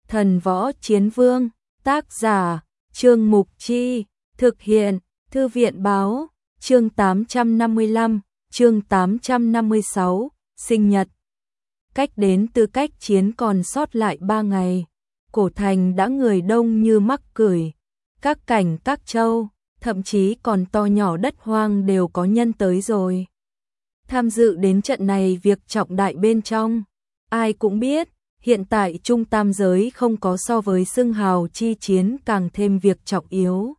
Thần võ chiến vương, tác giả, Trương Mục Chi, thực hiện, Thư viện báo, chương 855, chương 856, sinh nhật. Cách đến tư cách chiến còn sót lại 3 ngày, cổ thành đã người đông như mắc cười, các cảnh các châu, thậm chí còn to nhỏ đất hoang đều có nhân tới rồi. Tham dự đến trận này việc trọng đại bên trong, ai cũng biết, hiện tại Trung Tam giới không có so với xưng hào chi chiến càng thêm việc trọng yếu.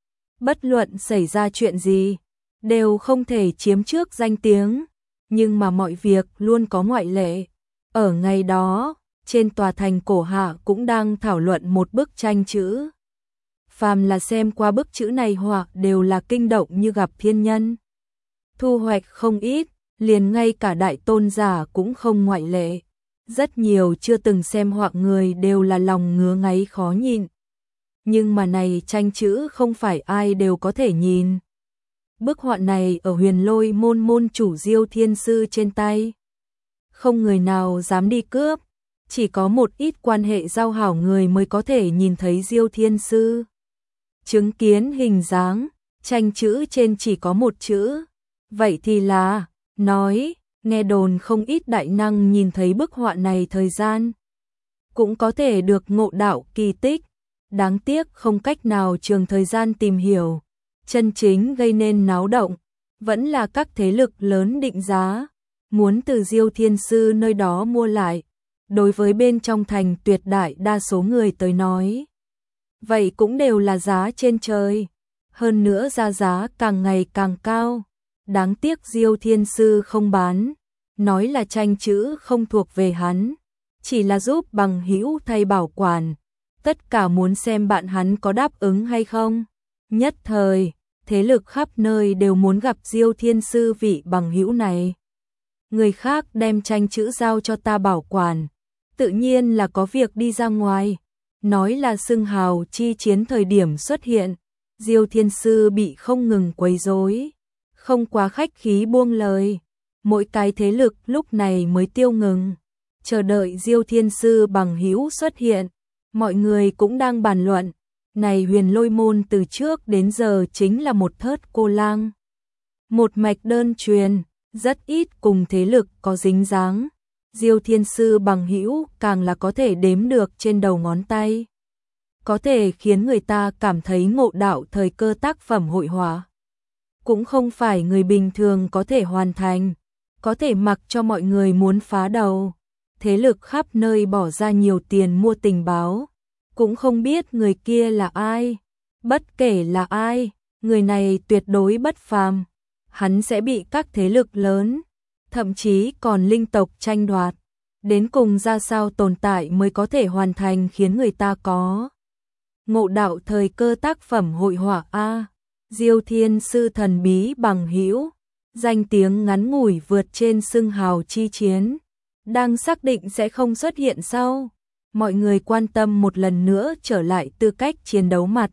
Bất luận xảy ra chuyện gì, đều không thể chiếm trước danh tiếng, nhưng mà mọi việc luôn có ngoại lệ. Ở ngày đó, trên tòa thành cổ hạ cũng đang thảo luận một bức tranh chữ. Phàm là xem qua bức chữ này họa đều là kinh động như gặp thiên nhân. Thu hoạch không ít, liền ngay cả đại tôn giả cũng không ngoại lệ. Rất nhiều chưa từng xem họa người đều là lòng ngứa ngáy khó nhìn. Nhưng mà này tranh chữ không phải ai đều có thể nhìn. Bức họa này ở Huyền Lôi môn môn chủ Diêu Thiên Sư trên tay. Không người nào dám đi cướp, chỉ có một ít quan hệ giao hảo người mới có thể nhìn thấy Diêu Thiên Sư. Chứng kiến hình dáng, tranh chữ trên chỉ có một chữ. Vậy thì là, nói, nghe đồn không ít đại năng nhìn thấy bức họa này thời gian. Cũng có thể được ngộ đạo kỳ tích, đáng tiếc không cách nào trường thời gian tìm hiểu. Chân chính gây nên náo động, vẫn là các thế lực lớn định giá, muốn từ Diêu Thiên Sư nơi đó mua lại. Đối với bên trong thành tuyệt đại đa số người tới nói, vậy cũng đều là giá trên trời, hơn nữa giá càng ngày càng cao. Đáng tiếc Diêu Thiên Sư không bán, nói là tranh chữ không thuộc về hắn, chỉ là giúp bằng hữu thay bảo quản, tất cả muốn xem bạn hắn có đáp ứng hay không. Nhất thời, thế lực khắp nơi đều muốn gặp Diêu Thiên Sư vị bằng hữu này. Người khác đem tranh chữ giao cho ta bảo quản, tự nhiên là có việc đi ra ngoài, nói là xưng hào chi chiến thời điểm xuất hiện, Diêu Thiên Sư bị không ngừng quấy rối, không quá khách khí buông lời, mỗi cái thế lực lúc này mới tiêu ngừng, chờ đợi Diêu Thiên Sư bằng hữu xuất hiện. Mọi người cũng đang bàn luận, này Huyền Lôi môn từ trước đến giờ chính là một thớt cô lang, một mạch đơn truyền, rất ít cùng thế lực có dính dáng. Diêu Thiên Sư bằng hữu càng là có thể đếm được trên đầu ngón tay, có thể khiến người ta cảm thấy ngộ đạo thời cơ tác phẩm hội họa. Cũng không phải người bình thường có thể hoàn thành, có thể mặc cho mọi người muốn phá đầu. Thế lực khắp nơi bỏ ra nhiều tiền mua tình báo, cũng không biết người kia là ai. Bất kể là ai, người này tuyệt đối bất phàm. Hắn sẽ bị các thế lực lớn, thậm chí còn linh tộc tranh đoạt. Đến cùng ra sao tồn tại mới có thể hoàn thành khiến người ta có ngộ đạo thời cơ tác phẩm hội họa a. Diêu Thiên Sư thần bí bằng hữu, danh tiếng ngắn ngủi vượt trên xưng hào chi chiến, đang xác định sẽ không xuất hiện sau. Mọi người quan tâm một lần nữa trở lại tư cách chiến đấu mặt.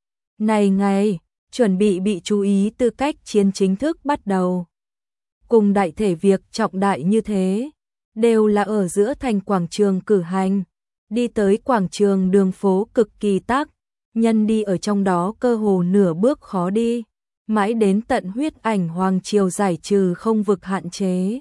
Này ngày, chuẩn bị chú ý tư cách chiến chính thức bắt đầu. Cùng đại thể việc trọng đại như thế, đều là ở giữa thành quảng trường cử hành. Đi tới quảng trường đường phố cực kỳ tắc, nhân đi ở trong đó cơ hồ nửa bước khó đi, mãi đến tận huyết ảnh hoàng triều giải trừ không vực hạn chế,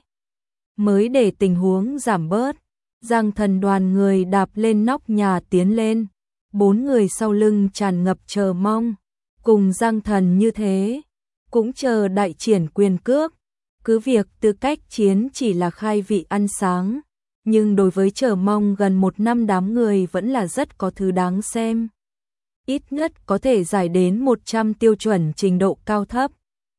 mới để tình huống giảm bớt. Giang Thần đoàn người đạp lên nóc nhà tiến lên, 4 người sau lưng tràn ngập chờ mong, cùng Giang Thần như thế, cũng chờ đại triển quyền cước. Cứ việc tư cách chiến chỉ là khai vị ăn sáng, nhưng đối với chờ mong gần 1 năm đám người vẫn là rất có thứ đáng xem. Ít nhất có thể giải đến 100 tiêu chuẩn trình độ cao thấp.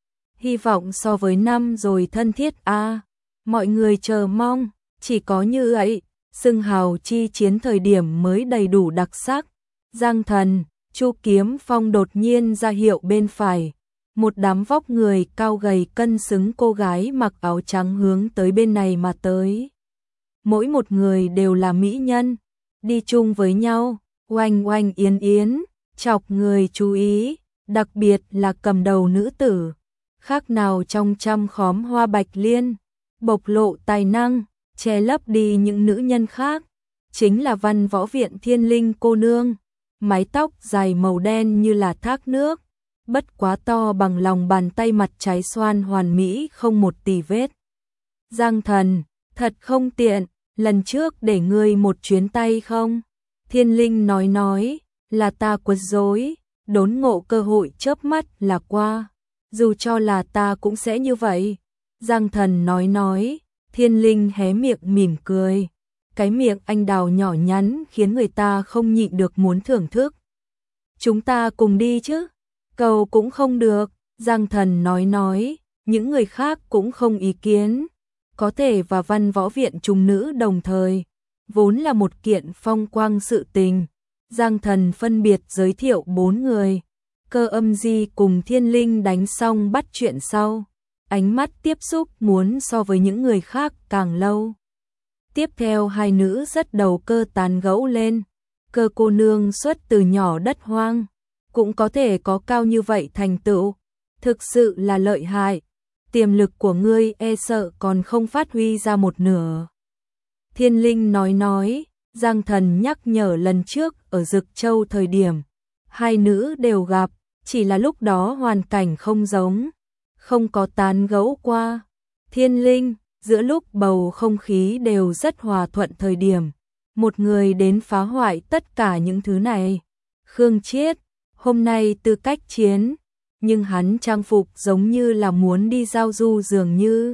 Hy vọng so với năm rồi thân thiết a. Mọi người chờ mong, chỉ có như ấy, xưng hào chi chiến thời điểm mới đầy đủ đặc sắc. Giang Thần, Chu Kiếm Phong đột nhiên ra hiệu bên phải. Một đám vóc người cao gầy cân xứng cô gái mặc áo trắng hướng tới bên này mà tới. Mỗi một người đều là mỹ nhân, đi chung với nhau, oanh oanh yến yến, chọc người chú ý, đặc biệt là cầm đầu nữ tử, khác nào trong trăm khóm hoa bạch liên, bộc lộ tài năng, che lấp đi những nữ nhân khác. chính là Văn Võ Viện Thiên Linh cô nương, mái tóc dài màu đen như là thác nước, bất quá to bằng lòng bàn tay, mặt trái xoan hoàn mỹ không một tì vết. Giang Thần, thật không tiện, lần trước để ngươi một chuyến tay không? Thiên Linh nói, là ta quấy rối, đốn ngộ cơ hội chớp mắt là qua, dù cho là ta cũng sẽ như vậy. Giang Thần nói, Thiên Linh hé miệng mỉm cười, cái miệng anh đào nhỏ nhắn khiến người ta không nhịn được muốn thưởng thức. Chúng ta cùng đi chứ? Cầu cũng không được, Giang Thần nói, những người khác cũng không ý kiến, có thể và Văn Võ Viện trùng nữ đồng thời, vốn là một kiện phong quang sự tình. Giang Thần phân biệt giới thiệu 4 người, Cơ Âm Di cùng Thiên Linh đánh xong bắt chuyện sau, ánh mắt tiếp xúc muốn so với những người khác càng lâu. Tiếp theo hai nữ rất đầu cơ tán gẫu lên, Cơ cô nương xuất từ nhỏ đất hoang, cũng có thể có cao như vậy thành tựu, thực sự là lợi hại, tiềm lực của ngươi e sợ còn không phát huy ra một nửa. Thiên Linh nói, Giang Thần nhắc nhở lần trước ở Dực Châu thời điểm, hai nữ đều gặp, chỉ là lúc đó hoàn cảnh không giống, không có tán gẫu qua. Thiên Linh, giữa lúc bầu không khí đều rất hòa thuận thời điểm, một người đến phá hoại tất cả những thứ này. Khương Chiết, hôm nay tư cách chiến, nhưng hắn trang phục giống như là muốn đi giao du dường như.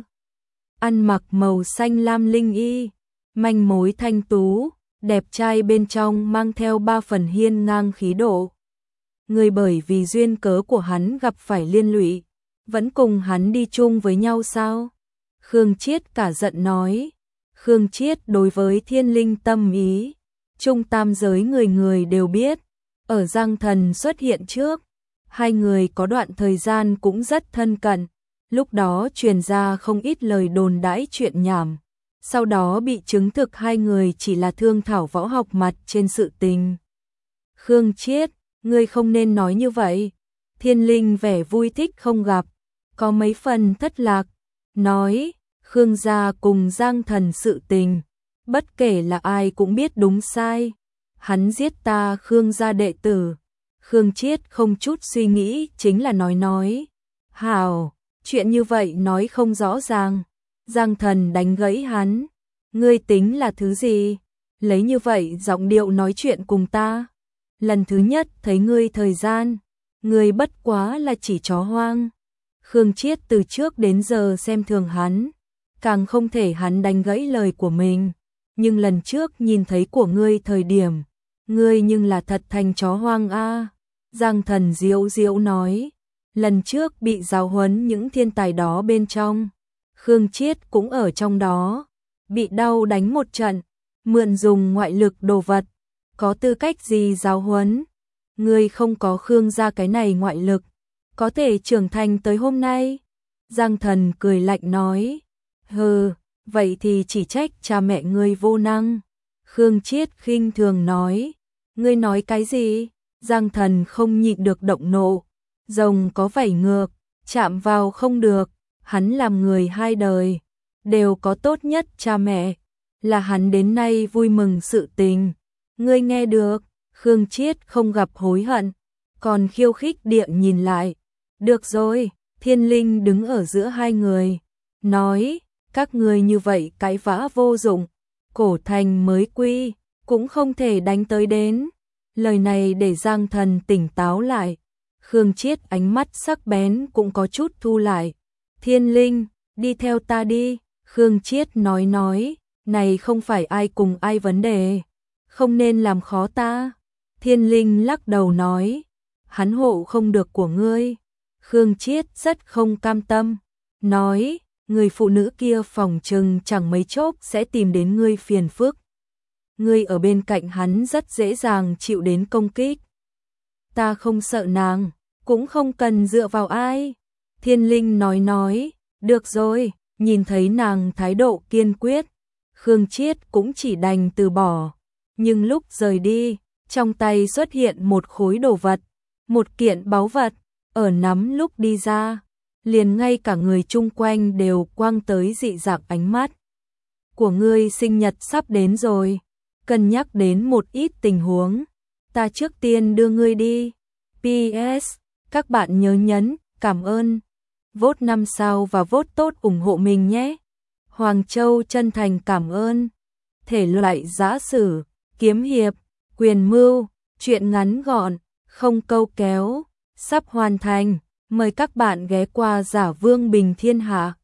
Ăn mặc màu xanh lam linh y, manh mối thanh tú, đẹp trai bên trong mang theo 3 phần hiên ngang khí độ. Người bởi vì duyên cớ của hắn gặp phải liên lụy, vẫn cùng hắn đi chung với nhau sao? Khương Chiết cả giận nói. Khương Chiết đối với Thiên Linh tâm ý, trung tam giới người người đều biết. Ở Giang Thần xuất hiện trước, hai người có đoạn thời gian cũng rất thân cận, lúc đó truyền ra không ít lời đồn đãi chuyện nhảm. Sau đó bị chứng thực hai người chỉ là thương thảo võ học mặt trên sự tình. Khương Chiết, ngươi không nên nói như vậy. Thiên Linh vẻ vui thích không gặp, có mấy phần thất lạc, nói, Khương gia cùng Giang Thần sự tình, bất kể là ai cũng biết đúng sai. Hắn giết ta Khương gia đệ tử. Khương Chiết không chút suy nghĩ chính là nói. Hảo, chuyện như vậy nói không rõ ràng. Giang Thần đánh gãy hắn. Ngươi tính là thứ gì? Lấy như vậy giọng điệu nói chuyện cùng ta. Lần thứ nhất thấy ngươi thời gian, ngươi bất quá là chỉ chó hoang. Khương Chiết từ trước đến giờ xem thường hắn, càng không thể hắn đánh gãy lời của mình. Nhưng lần trước nhìn thấy của ngươi thời điểm, ngươi nhưng là thật thành chó hoang a. Giang Thần diễu diễu nói, lần trước bị giáo huấn những thiên tài đó bên trong, Khương Chiết cũng ở trong đó, bị đau đánh một trận, mượn dùng ngoại lực đồ vật, có tư cách gì giáo huấn? Ngươi không có Khương gia cái này ngoại lực, có thể trưởng thành tới hôm nay. Giang Thần cười lạnh nói, hừ, vậy thì chỉ trách cha mẹ ngươi vô năng. Khương Chiết khinh thường nói, ngươi nói cái gì? Giang Thần không nhịn được động nộ, rồng có vảy ngược, chạm vào không được, hắn làm người hai đời, đều có tốt nhất cha mẹ, là hắn đến nay vui mừng sự tình. Ngươi nghe được? Khương Chiết không gặp hối hận, còn khiêu khích địa nhìn lại. Được rồi, Thiên Linh đứng ở giữa hai người, nói, các ngươi như vậy cãi vã vô dụng, cổ thành mới quy, cũng không thể đánh tới đến. Lời này để Giang Thần tỉnh táo lại. Khương Chiết ánh mắt sắc bén cũng có chút thu lại. Thiên Linh, đi theo ta đi. Khương Chiết nói, này không phải ai cùng ai vấn đề, không nên làm khó ta. Thiên Linh lắc đầu nói, hắn hộ không được của ngươi. Khương Chiết rất không cam tâm, nói, người phụ nữ kia phòng chừng chẳng mấy chốc sẽ tìm đến ngươi phiền phức. Ngươi ở bên cạnh hắn rất dễ dàng chịu đến công kích. Ta không sợ nàng, cũng không cần dựa vào ai. Thiên Linh nói, được rồi, nhìn thấy nàng thái độ kiên quyết, Khương Chiết cũng chỉ đành từ bỏ. Nhưng lúc rời đi, trong tay xuất hiện một khối đồ vật, một kiện báu vật, ở nắm lúc đi ra, liền ngay cả người chung quanh đều quăng tới dị dạng ánh mắt. Của ngươi sinh nhật sắp đến rồi. cân nhắc đến một ít tình huống. Ta trước tiên đưa ngươi đi. PS, các bạn nhớ nhấn cảm ơn, vote 5 sao và vote tốt ủng hộ mình nhé. Hoàng Châu chân thành cảm ơn. Thể loại giã sử, kiếm hiệp, quyền mưu, truyện ngắn gọn, không câu kéo, sắp hoàn thành. Mời các bạn ghé qua Giả Vương Bình Thiên Hạ.